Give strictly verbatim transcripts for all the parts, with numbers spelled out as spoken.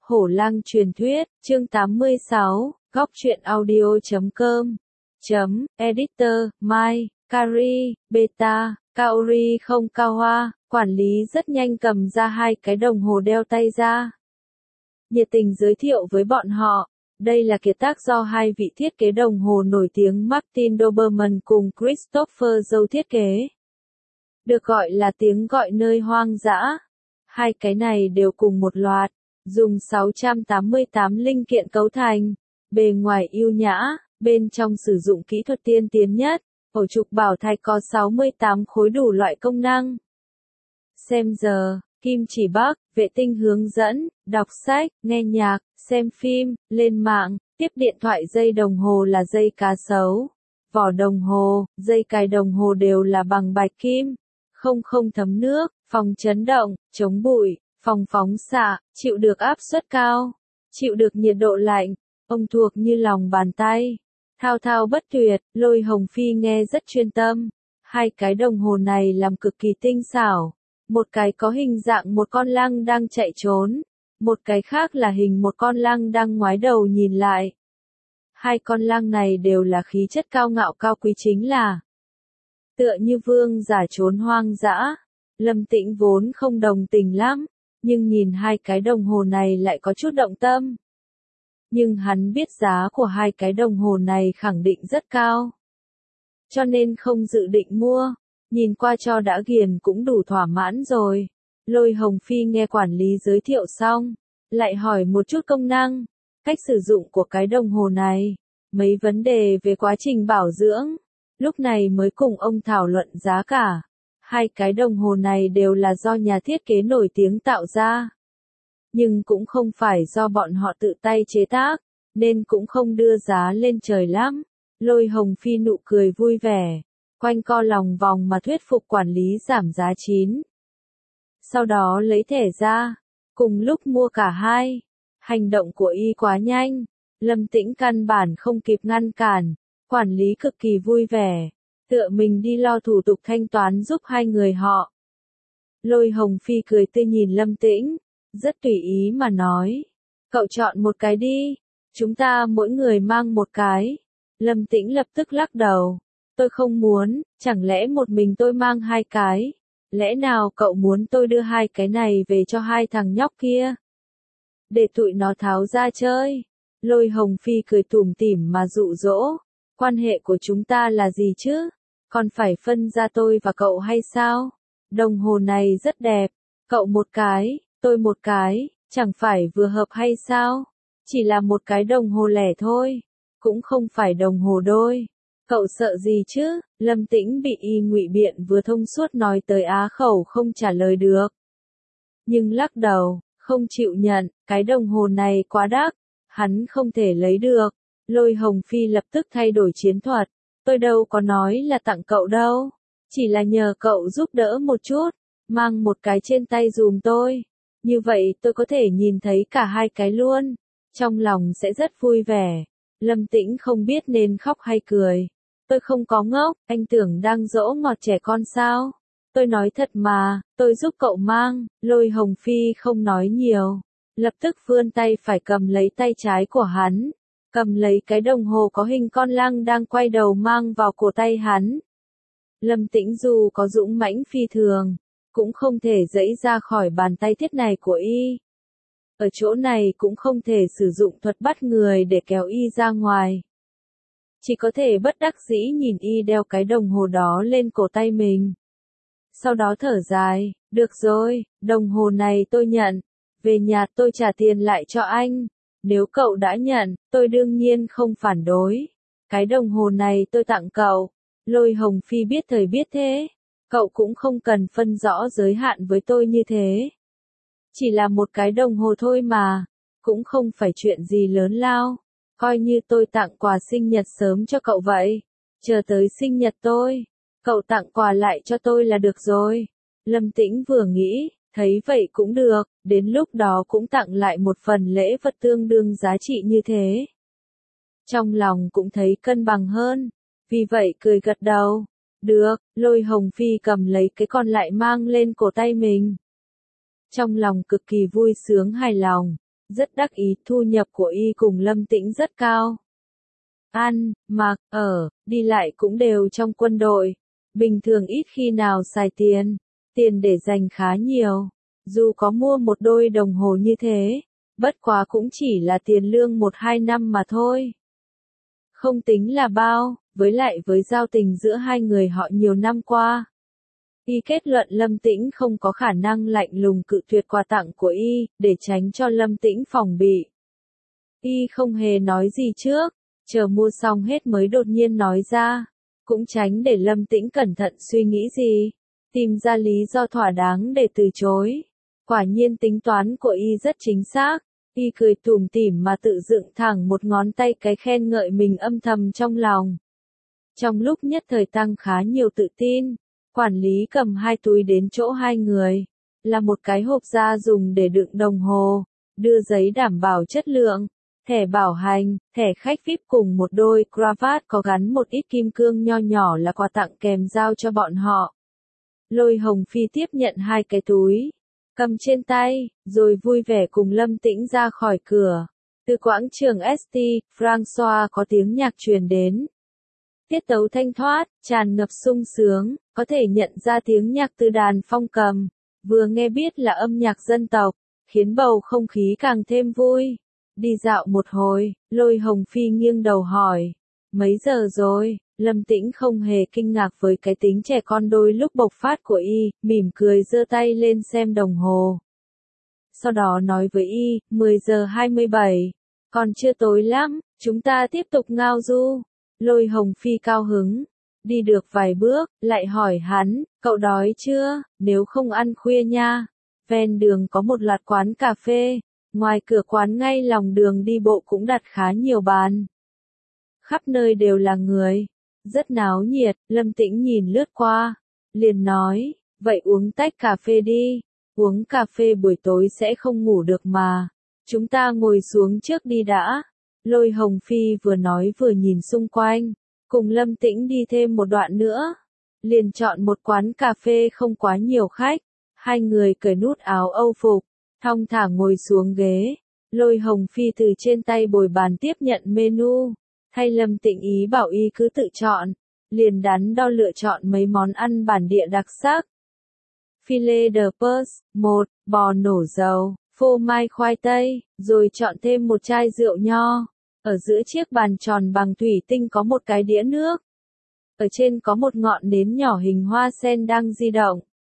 Hổ lang truyền thuyết, chương tám mươi sáu, góc truyện audio chấm com, chấm, editor, Mai, Kari, Beta, Kaori không cao hoa, quản lý rất nhanh cầm ra hai cái đồng hồ đeo tay ra. Nhiệt tình giới thiệu với bọn họ, đây là kiệt tác do hai vị thiết kế đồng hồ nổi tiếng Martin Doberman cùng Christopher Zhou thiết kế. Được gọi là tiếng gọi nơi hoang dã. Hai cái này đều cùng một loạt, dùng sáu trăm tám mươi tám linh kiện cấu thành, bề ngoài ưu nhã, bên trong sử dụng kỹ thuật tiên tiến nhất, ổ trục bảo thạch có sáu mươi tám khối đủ loại công năng. Xem giờ, kim chỉ bắc, vệ tinh hướng dẫn, đọc sách, nghe nhạc, xem phim, lên mạng, tiếp điện thoại. Dây đồng hồ là dây cá sấu, vỏ đồng hồ, dây cài đồng hồ đều là bằng bạch kim, không không thấm nước, phòng chấn động, chống bụi, phòng phóng xạ, chịu được áp suất cao, chịu được nhiệt độ lạnh, ông thuộc như lòng bàn tay. Thao thao bất tuyệt, Lôi Hồng Phi nghe rất chuyên tâm. Hai cái đồng hồ này làm cực kỳ tinh xảo. Một cái có hình dạng một con lăng đang chạy trốn, một cái khác là hình một con lăng đang ngoái đầu nhìn lại. Hai con lăng này đều là khí chất cao ngạo cao quý, chính là tựa như vương giả trốn hoang dã. Lâm Tĩnh vốn không đồng tình lắm, nhưng nhìn hai cái đồng hồ này lại có chút động tâm. Nhưng hắn biết giá của hai cái đồng hồ này khẳng định rất cao, cho nên không dự định mua. Nhìn qua cho đã ghiền cũng đủ thỏa mãn rồi. Lôi Hồng Phi nghe quản lý giới thiệu xong, lại hỏi một chút công năng, cách sử dụng của cái đồng hồ này, mấy vấn đề về quá trình bảo dưỡng. Lúc này mới cùng ông thảo luận giá cả. Hai cái đồng hồ này đều là do nhà thiết kế nổi tiếng tạo ra, nhưng cũng không phải do bọn họ tự tay chế tác, nên cũng không đưa giá lên trời lắm. Lôi Hồng Phi nụ cười vui vẻ, quanh co lòng vòng mà thuyết phục quản lý giảm giá chín. Sau đó lấy thẻ ra, cùng lúc mua cả hai. Hành động của y quá nhanh, Lâm Tĩnh căn bản không kịp ngăn cản. Quản lý cực kỳ vui vẻ, tựa mình đi lo thủ tục thanh toán giúp hai người họ. Lôi Hồng Phi cười tươi nhìn Lâm Tĩnh, rất tùy ý mà nói, cậu chọn một cái đi, chúng ta mỗi người mang một cái. Lâm Tĩnh lập tức lắc đầu, tôi không muốn, chẳng lẽ một mình tôi mang hai cái, lẽ nào cậu muốn tôi đưa hai cái này về cho hai thằng nhóc kia, để tụi nó tháo ra chơi. Lôi Hồng Phi cười tủm tỉm mà dụ dỗ, quan hệ của chúng ta là gì chứ, còn phải phân ra tôi và cậu hay sao? Đồng hồ này rất đẹp, cậu một cái, tôi một cái, chẳng phải vừa hợp hay sao? Chỉ là một cái đồng hồ lẻ thôi, cũng không phải đồng hồ đôi. Cậu sợ gì chứ? Lâm Tĩnh bị y ngụy biện vừa thông suốt nói tới á khẩu không trả lời được. Nhưng lắc đầu, không chịu nhận, cái đồng hồ này quá đắt, hắn không thể lấy được. Lôi Hồng Phi lập tức thay đổi chiến thuật, tôi đâu có nói là tặng cậu đâu, chỉ là nhờ cậu giúp đỡ một chút, mang một cái trên tay dùm tôi, như vậy tôi có thể nhìn thấy cả hai cái luôn, trong lòng sẽ rất vui vẻ. Lâm Tĩnh không biết nên khóc hay cười, tôi không có ngốc, anh tưởng đang dỗ ngọt trẻ con sao, tôi nói thật mà, tôi giúp cậu mang. Lôi Hồng Phi không nói nhiều, lập tức vươn tay phải cầm lấy tay trái của hắn, cầm lấy cái đồng hồ có hình con lăng đang quay đầu mang vào cổ tay hắn. Lâm Tĩnh dù có dũng mãnh phi thường, cũng không thể giãy ra khỏi bàn tay thiết này của y. Ở chỗ này cũng không thể sử dụng thuật bắt người để kéo y ra ngoài. Chỉ có thể bất đắc dĩ nhìn y đeo cái đồng hồ đó lên cổ tay mình. Sau đó thở dài, được rồi, đồng hồ này tôi nhận, về nhà tôi trả tiền lại cho anh. Nếu cậu đã nhận, tôi đương nhiên không phản đối. Cái đồng hồ này tôi tặng cậu. Lôi Hồng Phi biết thời biết thế. Cậu cũng không cần phân rõ giới hạn với tôi như thế. Chỉ là một cái đồng hồ thôi mà. Cũng không phải chuyện gì lớn lao. Coi như tôi tặng quà sinh nhật sớm cho cậu vậy. Chờ tới sinh nhật tôi, cậu tặng quà lại cho tôi là được rồi. Lâm Tĩnh vừa nghĩ, thấy vậy cũng được, đến lúc đó cũng tặng lại một phần lễ vật tương đương giá trị như thế. Trong lòng cũng thấy cân bằng hơn, vì vậy cười gật đầu. Được, Lôi Hồng Phi cầm lấy cái còn lại mang lên cổ tay mình. Trong lòng cực kỳ vui sướng hài lòng, rất đắc ý, thu nhập của y cùng Lâm Tĩnh rất cao. Ăn, mặc, ở, đi lại cũng đều trong quân đội. Bình thường ít khi nào xài tiền, tiền để dành khá nhiều. Dù có mua một đôi đồng hồ như thế, bất quá cũng chỉ là tiền lương một hai năm mà thôi. Không tính là bao, với lại với giao tình giữa hai người họ nhiều năm qua. Y kết luận Lâm Tĩnh không có khả năng lạnh lùng cự tuyệt quà tặng của y, để tránh cho Lâm Tĩnh phòng bị. Y không hề nói gì trước, chờ mua xong hết mới đột nhiên nói ra, cũng tránh để Lâm Tĩnh cẩn thận suy nghĩ gì, tìm ra lý do thỏa đáng để từ chối. Quả nhiên tính toán của y rất chính xác, y cười tủm tỉm mà tự dựng thẳng một ngón tay cái khen ngợi mình âm thầm trong lòng. Trong lúc nhất thời tăng khá nhiều tự tin, quản lý cầm hai túi đến chỗ hai người, là một cái hộp da dùng để đựng đồng hồ, đưa giấy đảm bảo chất lượng, thẻ bảo hành, thẻ khách vi ai pi cùng một đôi cravat có gắn một ít kim cương nho nhỏ là quà tặng kèm giao cho bọn họ. Lôi Hồng Phi tiếp nhận hai cái túi, cầm trên tay, rồi vui vẻ cùng Lâm Tĩnh ra khỏi cửa. Từ quảng trường ét tê, François có tiếng nhạc truyền đến. Tiết tấu thanh thoát, tràn ngập sung sướng, có thể nhận ra tiếng nhạc từ đàn phong cầm, vừa nghe biết là âm nhạc dân tộc, khiến bầu không khí càng thêm vui. Đi dạo một hồi, Lôi Hồng Phi nghiêng đầu hỏi, mấy giờ rồi? Lâm Tĩnh không hề kinh ngạc với cái tính trẻ con đôi lúc bộc phát của y, mỉm cười giơ tay lên xem đồng hồ. Sau đó nói với y, mười giờ hai mươi bảy, còn chưa tối lắm, chúng ta tiếp tục ngao du. Lôi Hồng Phi cao hứng, đi được vài bước, lại hỏi hắn, cậu đói chưa, nếu không ăn khuya nha. Ven đường có một loạt quán cà phê, ngoài cửa quán ngay lòng đường đi bộ cũng đặt khá nhiều bàn. Khắp nơi đều là người, rất náo nhiệt. Lâm Tĩnh nhìn lướt qua, liền nói, vậy uống tách cà phê đi, uống cà phê buổi tối sẽ không ngủ được mà. Chúng ta ngồi xuống trước đi đã. Lôi Hồng Phi vừa nói vừa nhìn xung quanh, cùng Lâm Tĩnh đi thêm một đoạn nữa, liền chọn một quán cà phê không quá nhiều khách. Hai người cởi nút áo Âu phục, thong thả ngồi xuống ghế. Lôi Hồng Phi từ trên tay bồi bàn tiếp nhận menu, thay Lâm Tĩnh ý bảo y cứ tự chọn, liền đắn đo lựa chọn mấy món ăn bản địa đặc sắc. Filet de Perche, một, bò nổ dầu, phô mai khoai tây, rồi chọn thêm một chai rượu nho. Ở giữa chiếc bàn tròn bằng thủy tinh có một cái đĩa nước. Ở trên có một ngọn nến nhỏ hình hoa sen đang di động.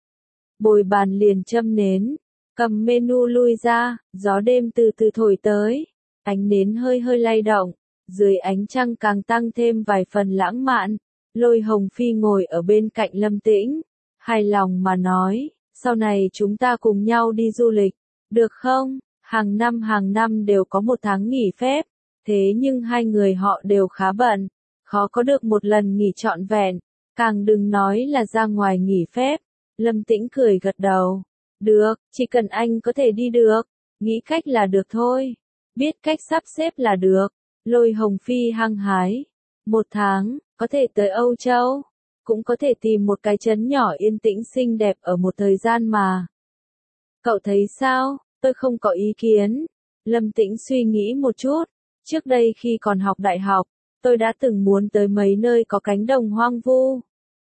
Bồi bàn liền châm nến, cầm menu lui ra, gió đêm từ từ thổi tới, ánh nến hơi hơi lay động, dưới ánh trăng càng tăng thêm vài phần lãng mạn. Lôi Hồng Phi ngồi ở bên cạnh Lâm Tĩnh, hài lòng mà nói, sau này chúng ta cùng nhau đi du lịch, được không? Hàng năm hàng năm đều có một tháng nghỉ phép, thế nhưng hai người họ đều khá bận, khó có được một lần nghỉ trọn vẹn, càng đừng nói là ra ngoài nghỉ phép. Lâm Tĩnh cười gật đầu, được, chỉ cần anh có thể đi được, nghĩ cách là được thôi, biết cách sắp xếp là được. Lôi Hồng Phi hăng hái, một tháng, có thể tới Âu Châu, cũng có thể tìm một cái trấn nhỏ yên tĩnh xinh đẹp ở một thời gian mà. Cậu thấy sao? Tôi không có ý kiến. Lâm Tĩnh suy nghĩ một chút, trước đây khi còn học đại học, tôi đã từng muốn tới mấy nơi có cánh đồng hoang vu.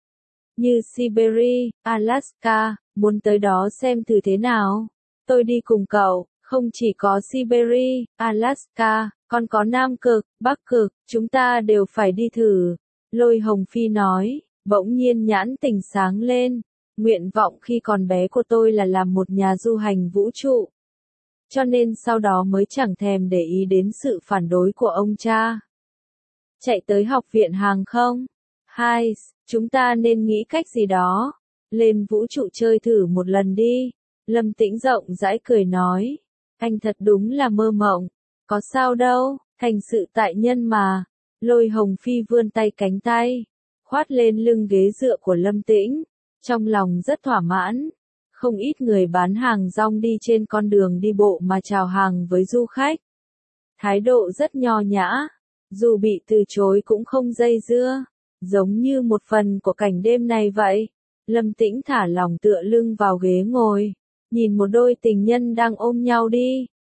Như Siberia, Alaska, muốn tới đó xem thử thế nào. Tôi đi cùng cậu, không chỉ có Siberia, Alaska, còn có Nam Cực, Bắc Cực, chúng ta đều phải đi thử. Lôi Hồng Phi nói, bỗng nhiên nhãn tỉnh sáng lên. Nguyện vọng khi còn bé của tôi là làm một nhà du hành vũ trụ. Cho nên sau đó mới chẳng thèm để ý đến sự phản đối của ông cha. Chạy tới học viện hàng không. Hai, chúng ta nên nghĩ cách gì đó. Lên vũ trụ chơi thử một lần đi. Lâm Tĩnh rộng rãi cười nói. Anh thật đúng là mơ mộng. Có sao đâu, thành sự tại nhân mà. Lôi Hồng Phi vươn tay cánh tay, khoát lên lưng ghế dựa của Lâm Tĩnh. Trong lòng rất thỏa mãn. Không ít người bán hàng rong đi trên con đường đi bộ mà chào hàng với du khách. Thái độ rất nho nhã, dù bị từ chối cũng không dây dưa, giống như một phần của cảnh đêm này vậy. Lâm Tĩnh thả lòng tựa lưng vào ghế ngồi, nhìn một đôi tình nhân đang ôm nhau đi.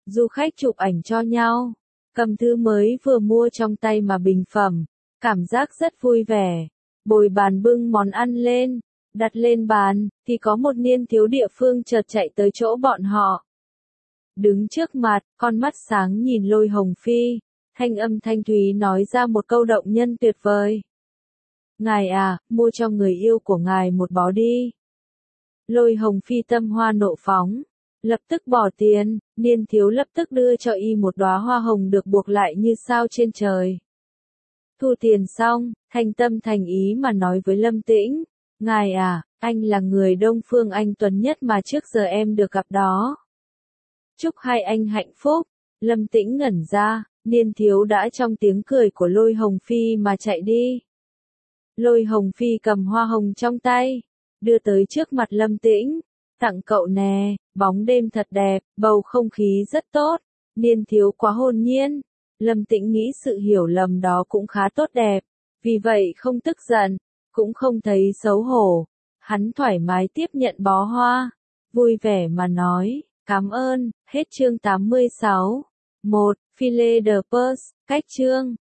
Du khách chụp ảnh cho nhau, cầm thư mới vừa mua trong tay mà bình phẩm, cảm giác rất vui vẻ. Bồi bàn bưng món ăn lên, đặt lên bàn, thì có một niên thiếu địa phương chợt chạy tới chỗ bọn họ. Đứng trước mặt, con mắt sáng nhìn Lôi Hồng Phi, thanh âm thanh thúy nói ra một câu động nhân tuyệt vời. Ngài à, mua cho người yêu của ngài một bó đi. Lôi Hồng Phi tâm hoa nộ phóng, lập tức bỏ tiền, niên thiếu lập tức đưa cho y một đóa hoa hồng được buộc lại như sao trên trời. Thu tiền xong, thành tâm thành ý mà nói với Lâm Tĩnh, ngài à, anh là người Đông Phương anh tuấn nhất mà trước giờ em được gặp đó. Chúc hai anh hạnh phúc. Lâm Tĩnh ngẩn ra, niên thiếu đã trong tiếng cười của Lôi Hồng Phi mà chạy đi. Lôi Hồng Phi cầm hoa hồng trong tay, đưa tới trước mặt Lâm Tĩnh, tặng cậu nè, bóng đêm thật đẹp, bầu không khí rất tốt, niên thiếu quá hồn nhiên. Lâm Tĩnh nghĩ sự hiểu lầm đó cũng khá tốt đẹp, vì vậy không tức giận, cũng không thấy xấu hổ. Hắn thoải mái tiếp nhận bó hoa, vui vẻ mà nói, cảm ơn. Hết chương tám mươi sáu. một. Filet de Pers, cách chương